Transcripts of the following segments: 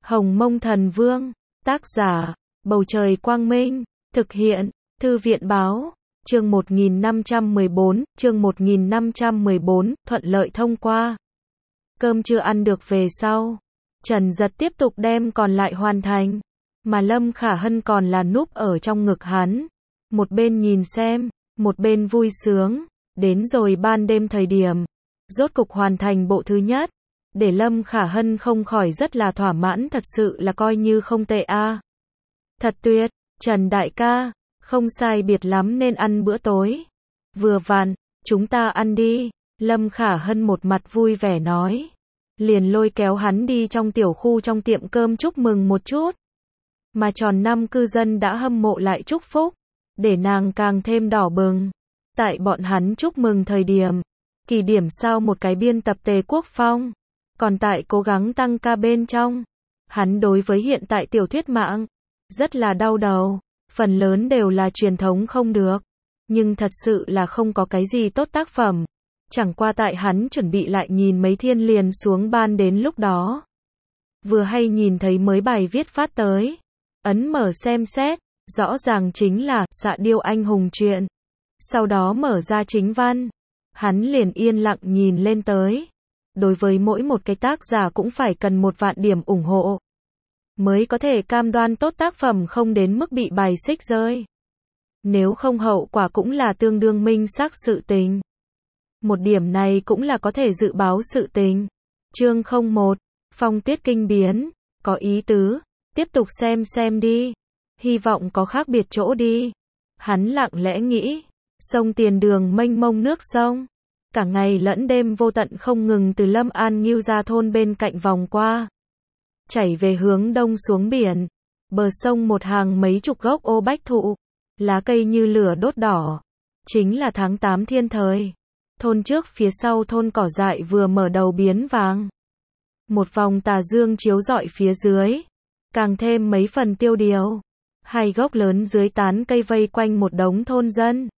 Hồng Mông Thần Vương, tác giả, Bầu Trời Quang Minh, thực hiện, Thư viện Báo, chương 1514, thuận lợi thông qua. Cơm chưa ăn được về sau, Trần Giật tiếp tục đem còn lại hoàn thành, mà Lâm Khả Hân còn là núp ở trong ngực hắn, một bên nhìn xem, một bên vui sướng, đến rồi ban đêm thời điểm, rốt cục hoàn thành bộ thứ nhất, để Lâm Khả Hân không khỏi rất là thỏa mãn, thật sự là coi như không tệ a. Thật tuyệt, Trần đại ca, không sai biệt lắm nên ăn bữa tối. Vừa vặn, chúng ta ăn đi, Lâm Khả Hân một mặt vui vẻ nói. Liền lôi kéo hắn đi trong tiểu khu trong tiệm cơm chúc mừng một chút. Mà tròn năm cư dân đã hâm mộ lại chúc phúc, để nàng càng thêm đỏ bừng. Tại bọn hắn chúc mừng thời điểm, kỳ điểm sao một cái biên tập Tề Quốc Phong, còn tại cố gắng tăng ca bên trong. Hắn đối với hiện tại tiểu thuyết mạng, rất là đau đầu, phần lớn đều là truyền thống không được, nhưng thật sự là không có cái gì tốt tác phẩm. Chẳng qua tại hắn chuẩn bị lại nhìn mấy thiên liền xuống ban đến lúc đó. Vừa hay nhìn thấy mới bài viết phát tới, ấn mở xem xét, rõ ràng chính là Xạ Điêu Anh Hùng truyện. Sau đó mở ra chính văn, hắn liền yên lặng nhìn lên tới. Đối với mỗi một cái tác giả cũng phải cần 1 vạn điểm ủng hộ, mới có thể cam đoan tốt tác phẩm không đến mức bị bài xích rơi. Nếu không hậu quả cũng là tương đương minh xác sự tình. Một điểm này cũng là có thể dự báo sự tình. Chương 01, phong tiết kinh biến, có ý tứ, tiếp tục xem đi. Hy vọng có khác biệt chỗ đi. Hắn lặng lẽ nghĩ, sông Tiền Đường mênh mông nước sông, cả ngày lẫn đêm vô tận không ngừng từ Lâm An Ngưu Gia thôn bên cạnh vòng qua, chảy về hướng đông xuống biển. Bờ sông một hàng mấy chục gốc ô bách thụ, lá cây như lửa đốt đỏ. Chính là tháng 8 thiên thời. Thôn trước phía sau thôn cỏ dại vừa mở đầu biến vàng. Một vòng tà dương chiếu rọi phía dưới, càng thêm mấy phần tiêu điều. 2 gốc lớn dưới tán cây vây quanh một đống thôn dân.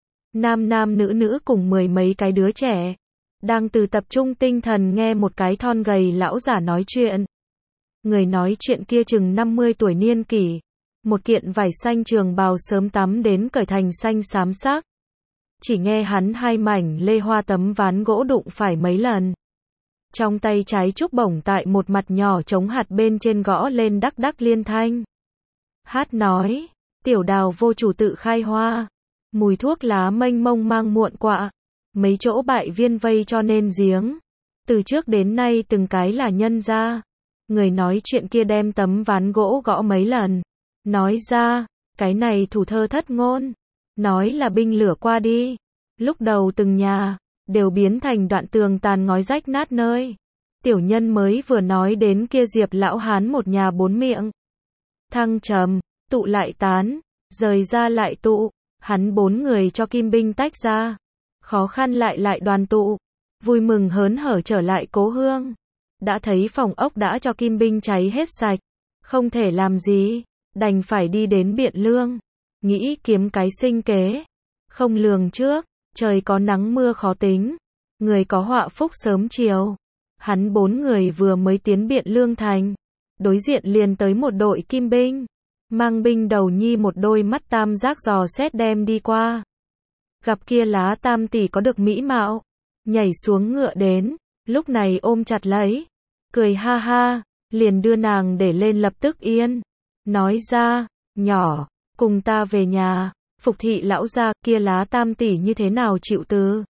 Nam nam nữ nữ cùng 10 mấy cái đứa trẻ, đang từ tập trung tinh thần nghe một cái thon gầy lão giả nói chuyện. Người nói chuyện kia chừng 50 tuổi niên kỷ, một kiện vải xanh trường bào sớm tắm đến cởi thành xanh xám sắc. Chỉ nghe hắn 2 mảnh lê hoa tấm ván gỗ đụng phải mấy lần. Trong tay trái trúc bổng tại một mặt nhỏ trống hạt bên trên gõ lên đắc đắc liên thanh. Hát nói, tiểu đào vô chủ tự khai hoa, mùi thuốc lá mênh mông mang muộn quạ, mấy chỗ bại viên vây cho nên giếng. Từ trước đến nay từng cái là nhân gia. Người nói chuyện kia đem tấm ván gỗ gõ mấy lần, nói ra, cái này thủ thơ thất ngôn. Nói là binh lửa qua đi, lúc đầu từng nhà đều biến thành đoạn tường tàn ngói rách nát nơi. Tiểu nhân mới vừa nói đến kia Diệp lão hán một nhà 4 miệng. Thăng trầm, tụ lại tán, rời ra lại tụ, hắn 4 người cho Kim binh tách ra, khó khăn lại đoàn tụ, vui mừng hớn hở trở lại cố hương. Đã thấy phòng ốc đã cho Kim binh cháy hết sạch, không thể làm gì, đành phải đi đến Biện Lương. Nghĩ kiếm cái sinh kế, không lường trước, trời có nắng mưa khó tính, người có họa phúc sớm chiều. Hắn 4 người vừa mới tiến Biện Lương thành, đối diện liền tới một đội Kim binh, mang binh đầu nhi một đôi mắt tam giác dò xét đem đi qua. Gặp kia Lá Tam tỷ có được mỹ mạo, nhảy xuống ngựa đến, lúc này ôm chặt lấy, cười ha ha, liền đưa nàng để lên lập tức yên, nói ra, nhỏ, cùng ta về nhà, Phục thị lão gia, kia Lá Tam tỷ như thế nào chịu từ.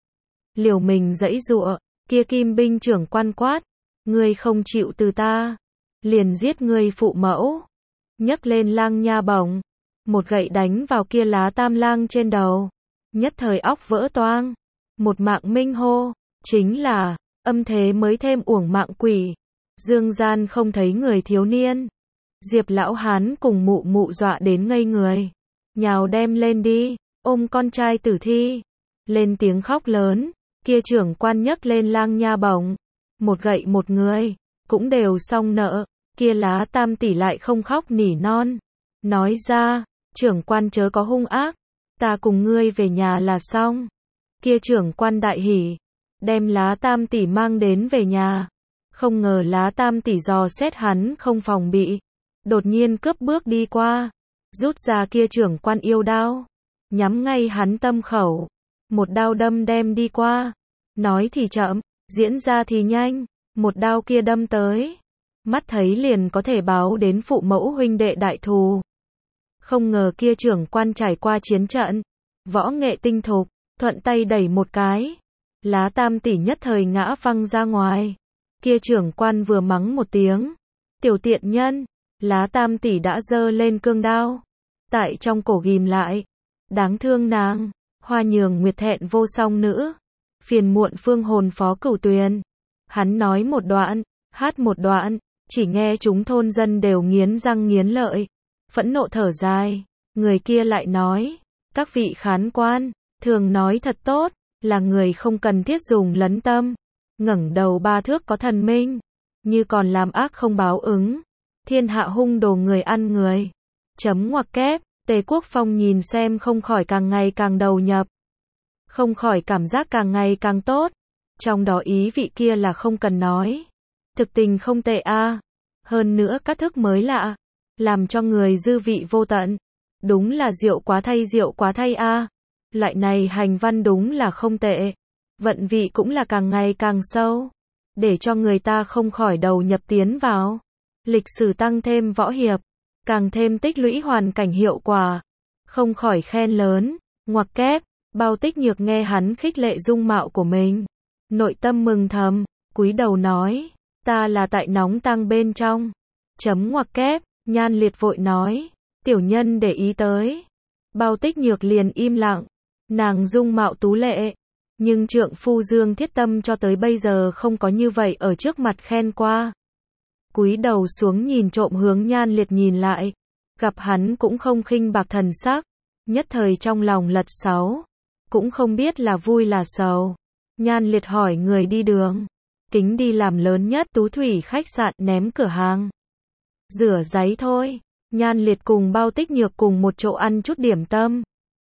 Liều mình giãy giụa, kia Kim binh trưởng quan quát, ngươi không chịu từ ta, liền giết ngươi phụ mẫu. Nhấc lên lang nha bổng, một gậy đánh vào kia Lá Tam lang trên đầu, nhất thời óc vỡ toang. Một mạng minh hô, chính là, âm thế mới thêm uổng mạng quỷ. Dương gian không thấy người thiếu niên. Diệp lão hán cùng mụ mụ dọa đến ngây người, nhào đem lên đi, ôm con trai tử thi, lên tiếng khóc lớn. Kia trưởng quan nhấc lên lang nha bổng, một gậy một người, cũng đều xong nợ. Kia Lá Tam tỷ lại không khóc nỉ non, nói ra, trưởng quan chớ có hung ác, ta cùng ngươi về nhà là xong. Kia trưởng quan đại hỉ, đem Lá Tam tỷ mang đến về nhà, Không ngờ Lá Tam tỷ dò xét hắn không phòng bị, đột nhiên cướp bước đi qua, rút ra kia trưởng quan yêu đao, nhắm ngay hắn tâm khẩu, một đao đâm đem đi qua. Nói thì chậm, diễn ra thì nhanh, một đao kia đâm tới, mắt thấy liền có thể báo đến phụ mẫu huynh đệ đại thù. Không ngờ kia trưởng quan trải qua chiến trận, võ nghệ tinh thục, thuận tay đẩy một cái, Lá Tam tỷ nhất thời ngã văng ra ngoài. Kia trưởng quan vừa mắng một tiếng, tiểu tiện nhân, Lá Tam tỷ đã giơ lên cương đao, tại trong cổ ghim lại. Đáng thương nàng, Hoa Nhường Nguyệt thẹn vô song nữ, phiền muộn phương hồn Phó Cửu Tuyền. Hắn nói một đoạn, hát một đoạn, chỉ nghe chúng thôn dân đều nghiến răng nghiến lợi, phẫn nộ thở dài. Người kia lại nói, các vị khán quan, thường nói thật tốt, là người không cần thiết dùng lấn tâm, ngẩng đầu ba thước có thần minh, như còn làm ác không báo ứng, thiên hạ hung đồ người ăn người. Chấm ngoặc kép, Tề Quốc Phong nhìn xem không khỏi càng ngày càng đầu nhập, không khỏi cảm giác càng ngày càng tốt, trong đó ý vị kia là không cần nói, thực tình không tệ a, hơn nữa các thức mới lạ, làm cho người dư vị vô tận, đúng là rượu quá thay a, loại này hành văn đúng là không tệ, vận vị cũng là càng ngày càng sâu, để cho người ta không khỏi đầu nhập tiến vào, lịch sử tăng thêm võ hiệp, càng thêm tích lũy hoàn cảnh hiệu quả, không khỏi khen lớn. Ngoặc kép, Bao Tích Nhược nghe hắn khích lệ dung mạo của mình, nội tâm mừng thầm, cúi đầu nói, ta là tại nóng tăng bên trong. Chấm ngoặc kép, Nhan Liệt vội nói, tiểu nhân để ý tới. Bao Tích Nhược liền im lặng, nàng dung mạo tú lệ, nhưng trượng phu Dương Thiết Tâm cho tới bây giờ không có như vậy ở trước mặt khen qua. Cúi đầu xuống nhìn trộm hướng Nhan Liệt nhìn lại, gặp hắn cũng không khinh bạc thần sắc, nhất thời trong lòng lật sáu, cũng không biết là vui là sầu. Nhan Liệt hỏi người đi đường, kính đi làm lớn nhất Tú Thủy khách sạn ném cửa hàng. Rửa giấy thôi. Nhan Liệt cùng Bao Tích Nhược cùng một chỗ ăn chút điểm tâm.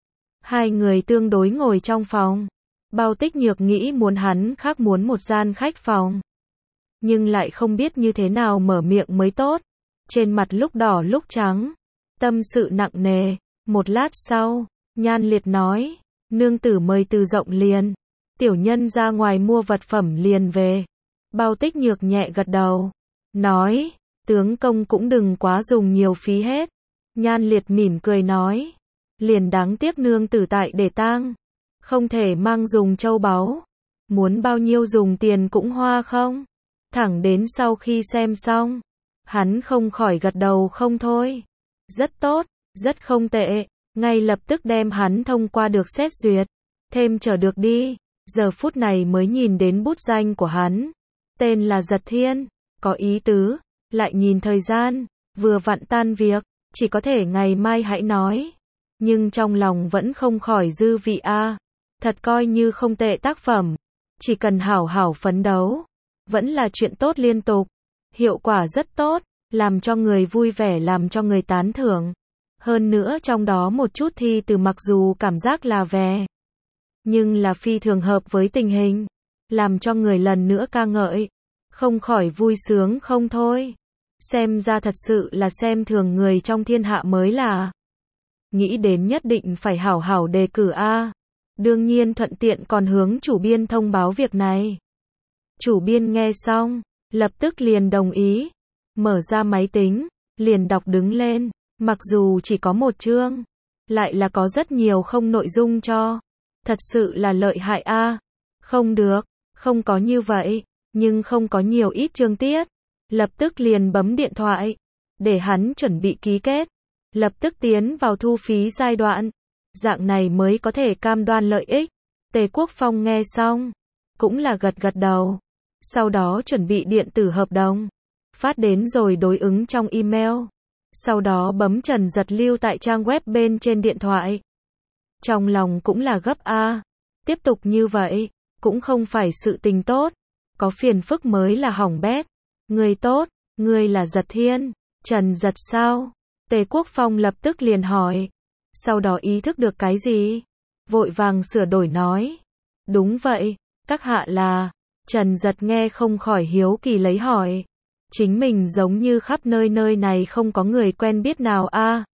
Hai người tương đối ngồi trong phòng. Bao Tích Nhược nghĩ muốn hắn khác muốn một gian khách phòng, nhưng lại không biết như thế nào mở miệng mới tốt. Trên mặt lúc đỏ lúc trắng, tâm sự nặng nề. Một lát sau, Nhan Liệt nói, nương tử mời từ rộng liền, tiểu nhân ra ngoài mua vật phẩm liền về. Bao Tích Nhược nhẹ gật đầu, nói, tướng công cũng đừng quá dùng nhiều phí hết. Nhan Liệt mỉm cười nói, liền đáng tiếc nương tử tại để tang, không thể mang dùng châu báu, muốn bao nhiêu dùng tiền cũng hoa không. Thẳng đến sau khi xem xong, hắn không khỏi gật đầu không thôi. Rất tốt, rất không tệ, ngay lập tức đem hắn thông qua được xét duyệt, thêm trở được đi. Giờ phút này mới nhìn đến bút danh của hắn, tên là Giật Thiên, có ý tứ, lại nhìn thời gian, vừa vặn tan việc, chỉ có thể ngày mai hãy nói. Nhưng trong lòng vẫn không khỏi dư vị a, thật coi như không tệ tác phẩm, chỉ cần hảo hảo phấn đấu, vẫn là chuyện tốt liên tục, hiệu quả rất tốt, làm cho người vui vẻ, làm cho người tán thưởng. Hơn nữa trong đó một chút thi từ mặc dù cảm giác là về, nhưng là phi thường hợp với tình hình, làm cho người lần nữa ca ngợi, không khỏi vui sướng không thôi. Xem ra thật sự là xem thường người trong thiên hạ mới là. Nghĩ đến nhất định phải hảo hảo đề cử a. Đương nhiên thuận tiện còn hướng chủ biên thông báo việc này. Chủ biên nghe xong, lập tức liền đồng ý, mở ra máy tính, liền đọc đứng lên, mặc dù chỉ có một chương, lại là có rất nhiều không nội dung cho. Thật sự là lợi hại a. Không được, không có như vậy, nhưng không có nhiều ít chương tiết. Lập tức liền bấm điện thoại, để hắn chuẩn bị ký kết, lập tức tiến vào thu phí giai đoạn, dạng này mới có thể cam đoan lợi ích. Tề Quốc Phong nghe xong, cũng là gật gật đầu, sau đó chuẩn bị điện tử hợp đồng, phát đến rồi đối ứng trong email, sau đó bấm Trần Giật lưu tại trang web bên trên điện thoại. Trong lòng cũng là gấp a, tiếp tục như vậy, cũng không phải sự tình tốt, có phiền phức mới là hỏng bét. Người tốt, người là Giật Thiên, Trần Giật sao? Tề Quốc Phong lập tức liền hỏi, sau đó ý thức được cái gì, vội vàng sửa đổi nói, đúng vậy, các hạ là, Trần Giật nghe không khỏi hiếu kỳ lấy hỏi. Chính mình giống như khắp nơi này không có người quen biết nào a.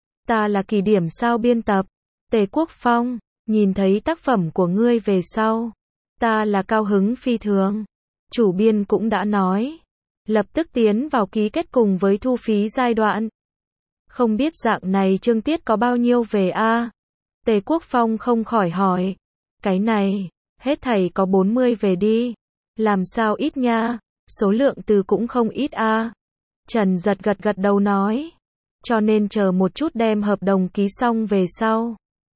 Ta là Kỳ Điểm sao biên tập. Tề Quốc Phong, nhìn thấy tác phẩm của ngươi về sau. Ta là cao hứng phi thường. Chủ biên cũng đã nói. Lập tức tiến vào ký kết cùng với thu phí giai đoạn. Không biết dạng này chương tiết có bao nhiêu về a? Tề Quốc Phong không khỏi hỏi. Cái này, hết thảy có 40 về đi. Làm sao ít nha, số lượng từ cũng không ít a. Trần Giật gật đầu nói. Cho nên chờ một chút đem hợp đồng ký xong về sau.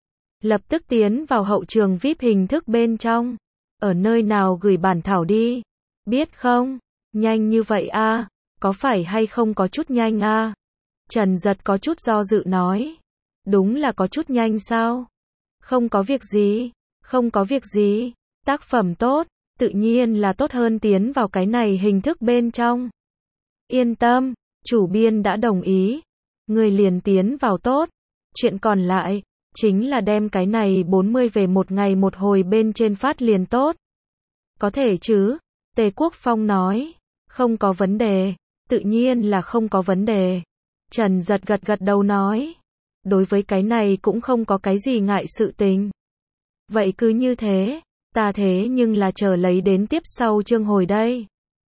Lập tức tiến vào hậu trường VIP hình thức bên trong. Ở nơi nào gửi bản thảo đi. Biết không? Nhanh như vậy a, có phải hay không có chút nhanh a? Trần Giật có chút do dự nói. Đúng là có chút nhanh sao? Không có việc gì, không có việc gì. Tác phẩm tốt, tự nhiên là tốt hơn tiến vào cái này hình thức bên trong. Yên tâm, chủ biên đã đồng ý. Người liền tiến vào tốt. Chuyện còn lại, chính là đem cái này 40 về một ngày một hồi bên trên phát liền tốt. Có thể chứ? Tề Quốc Phong nói. Không có vấn đề, tự nhiên là không có vấn đề. Trần Giật gật đầu nói. Đối với cái này cũng không có cái gì ngại sự tình. Vậy cứ như thế, ta thế nhưng là chờ lấy đến tiếp sau chương hồi đây.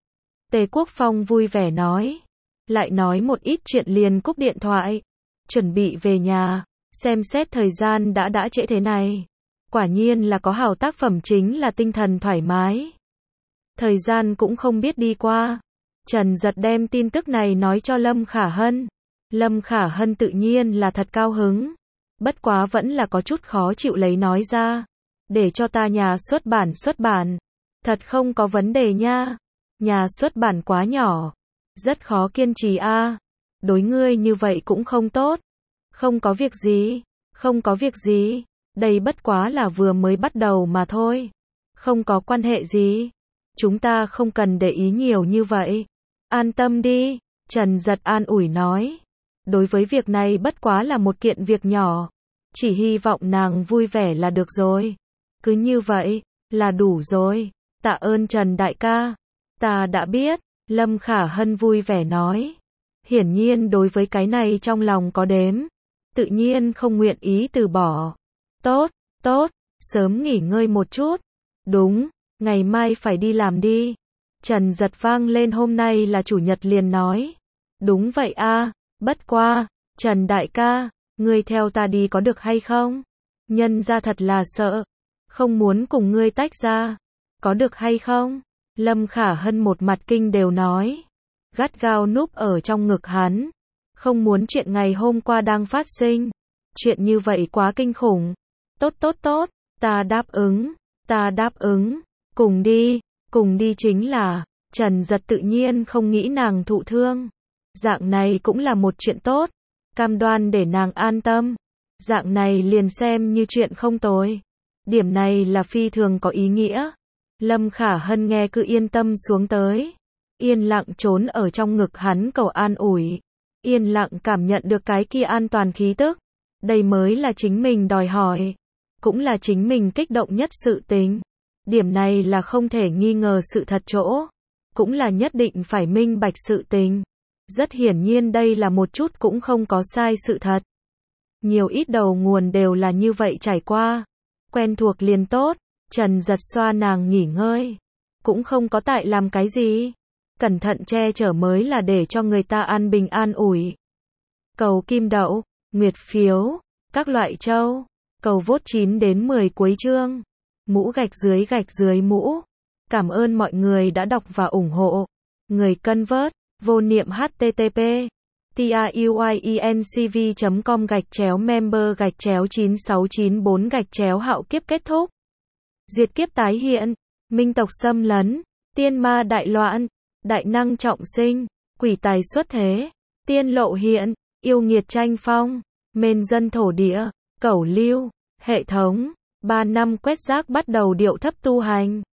Tề Quốc Phong vui vẻ nói. Lại nói một ít chuyện liền cúp điện thoại. Chuẩn bị về nhà, xem xét thời gian đã trễ thế này. Quả nhiên là có hảo tác phẩm chính là tinh thần thoải mái. Thời gian cũng không biết đi qua. Trần Giật đem tin tức này nói cho Lâm Khả Hân. Lâm Khả Hân tự nhiên là thật cao hứng. Bất quá vẫn là có chút khó chịu lấy nói ra. Để cho ta nhà xuất bản. Thật không có vấn đề nha. Nhà xuất bản quá nhỏ. Rất khó kiên trì a. Đối ngươi như vậy cũng không tốt. Không có việc gì. Không có việc gì. Đây bất quá là vừa mới bắt đầu mà thôi. Không có quan hệ gì. Chúng ta không cần để ý nhiều như vậy. An tâm đi. Trần Giật an ủi nói. Đối với việc này bất quá là một kiện việc nhỏ. Chỉ hy vọng nàng vui vẻ là được rồi. Cứ như vậy, là đủ rồi. Tạ ơn Trần đại ca. Ta đã biết. Lâm Khả Hân vui vẻ nói. Hiển nhiên đối với cái này trong lòng có đếm. Tự nhiên không nguyện ý từ bỏ. Tốt, sớm nghỉ ngơi một chút. Đúng, ngày mai phải đi làm đi. Trần Giật vang lên hôm nay là chủ nhật liền nói. Đúng vậy a, bất qua, Trần đại ca, ngươi theo ta đi có được hay không? Nhân ra thật là sợ. Không muốn cùng ngươi tách ra. Có được hay không? Lâm Khả Hân một mặt kinh đều nói. Gắt gao núp ở trong ngực hắn. Không muốn chuyện ngày hôm qua đang phát sinh. Chuyện như vậy quá kinh khủng. Tốt, ta đáp ứng. Cùng đi chính là, Trần Giật tự nhiên không nghĩ nàng thụ thương. Dạng này cũng là một chuyện tốt. Cam đoan để nàng an tâm. Dạng này liền xem như chuyện không tồi. Điểm này là phi thường có ý nghĩa. Lâm Khả Hân nghe cứ yên tâm xuống tới. Yên lặng trốn ở trong ngực hắn cầu an ủi. Yên lặng cảm nhận được cái kia an toàn khí tức. Đây mới là chính mình đòi hỏi. Cũng là chính mình kích động nhất sự tình. Điểm này là không thể nghi ngờ sự thật chỗ. Cũng là nhất định phải minh bạch sự tình. Rất hiển nhiên đây là một chút cũng không có sai sự thật. Nhiều ít đầu nguồn đều là như vậy trải qua. Quen thuộc liền tốt. Trần Giật xoa nàng nghỉ ngơi. Cũng không có tại làm cái gì. Cẩn thận che chở mới là để cho người ta an bình an ủi. Cầu kim đậu, nguyệt phiếu, các loại châu. Cầu vote 9 đến 10 cuối chương. Mũ gạch dưới mũ. Cảm ơn mọi người đã đọc và ủng hộ. Người cân vớt, vô niệm http tiuyecnv.com/member/9694 hạo kiếp kết thúc. Diệt kiếp tái hiện, minh tộc xâm lấn, tiên ma đại loạn, đại năng trọng sinh, quỷ tài xuất thế, tiên lộ hiện, yêu nghiệt tranh phong, mên dân thổ địa, cẩu lưu, hệ thống, 3 năm quét rác bắt đầu điệu thấp tu hành.